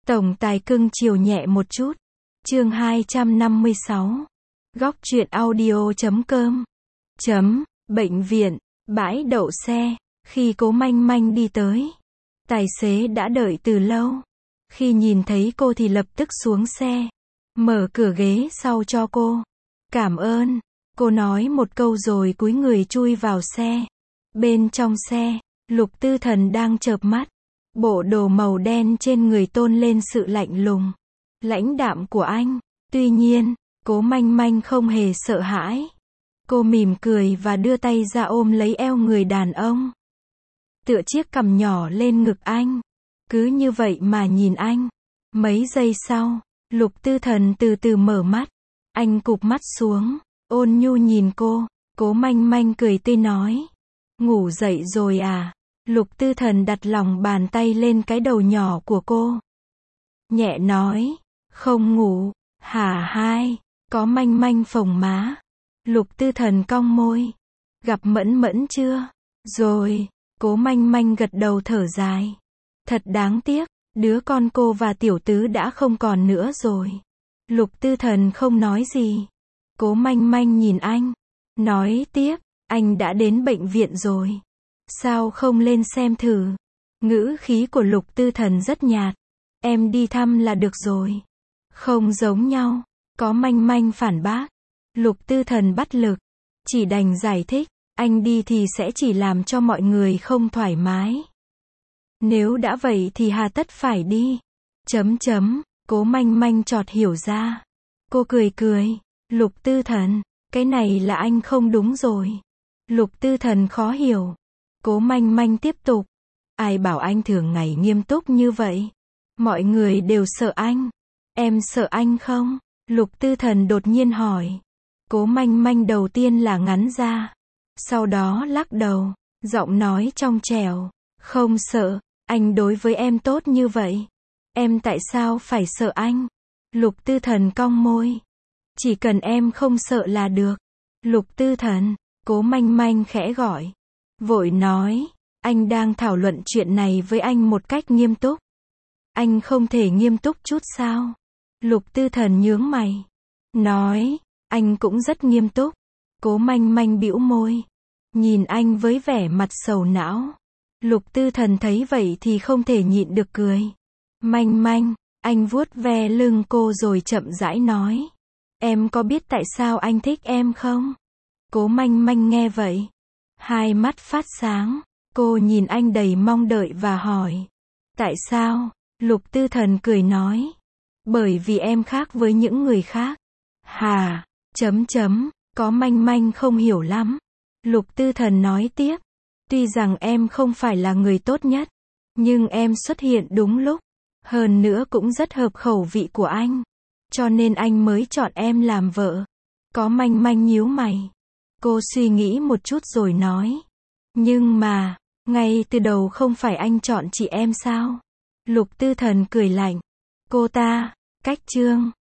Tổng tài cưng chiều nhẹ một chút. Chương 256. Góc truyện audio.com. Bệnh viện, bãi đậu xe. Khi Cố Manh Manh đi tới, tài xế đã đợi từ lâu. Khi nhìn thấy cô thì lập tức xuống xe, mở cửa ghế sau cho cô. Cảm ơn, cô nói một câu rồi cúi người chui vào xe. Bên trong xe, Lục Tư Thần đang chợp mắt. Bộ đồ màu đen trên người tôn lên sự lạnh lùng, lãnh đạm của anh. Tuy nhiên, Cố Manh Manh không hề sợ hãi. Cô mỉm cười và đưa tay ra ôm lấy eo người đàn ông, tựa chiếc cằm nhỏ lên ngực anh. Cứ như vậy mà nhìn anh. Mấy giây sau, Lục Tư Thần từ từ mở mắt. Anh cụp mắt xuống, ôn nhu nhìn cô. Cố Manh Manh cười tươi nói, ngủ dậy rồi à? Lục Tư Thần đặt lòng bàn tay lên cái đầu nhỏ của cô, nhẹ nói, không ngủ, hả hai? Có Manh Manh phồng má. Lục Tư Thần cong môi, gặp Mẫn Mẫn chưa? Rồi. Cố Manh Manh gật đầu thở dài. Thật đáng tiếc, đứa con cô và tiểu tứ đã không còn nữa rồi. Lục Tư Thần không nói gì. Cố Manh Manh nhìn anh, nói tiếp, anh đã đến bệnh viện rồi. Sao không lên xem thử? Ngữ khí của Lục Tư Thần rất nhạt. Em đi thăm là được rồi. Không giống nhau. Có Manh Manh phản bác. Lục Tư Thần bắt lực, chỉ đành giải thích, anh đi thì sẽ chỉ làm cho mọi người không thoải mái. Nếu đã vậy thì hà tất phải đi. Cố Manh Manh chợt hiểu ra. Cô cười cười. Lục Tư Thần, cái này là anh không đúng rồi. Lục Tư Thần khó hiểu. Cố Manh Manh tiếp tục. Ai bảo anh thường ngày nghiêm túc như vậy? Mọi người đều sợ anh. Em sợ anh không? Lục Tư Thần đột nhiên hỏi. Cố Manh Manh đầu tiên là ngắn ra, sau đó lắc đầu, giọng nói trong trẻo. Không sợ, anh đối với em tốt như vậy. Em tại sao phải sợ anh? Lục Tư Thần cong môi. Chỉ cần em không sợ là được. Lục Tư Thần, Cố Manh Manh khẽ gọi. Vội nói, anh đang thảo luận chuyện này với anh một cách nghiêm túc. Anh không thể nghiêm túc chút sao? Lục Tư Thần nhướng mày, nói, anh cũng rất nghiêm túc. Cố Manh Manh bĩu môi, nhìn anh với vẻ mặt sầu não. Lục Tư Thần thấy vậy thì không thể nhịn được cười. Manh Manh, anh vuốt ve lưng cô rồi chậm rãi nói. Em có biết tại sao anh thích em không? Cố Manh Manh nghe vậy, hai mắt phát sáng. Cô nhìn anh đầy mong đợi và hỏi. Tại sao? Lục Tư Thần cười nói. Bởi vì em khác với những người khác. Hà, Có Manh Manh không hiểu lắm. Lục Tư Thần nói tiếp. Tuy rằng em không phải là người tốt nhất, nhưng em xuất hiện đúng lúc. Hơn nữa cũng rất hợp khẩu vị của anh. Cho nên anh mới chọn em làm vợ. Có Manh Manh nhíu mày. Cô suy nghĩ một chút rồi nói. Nhưng mà, ngay từ đầu không phải anh chọn chị em sao? Lục Tư Thần cười lạnh. Cô ta, cách chương.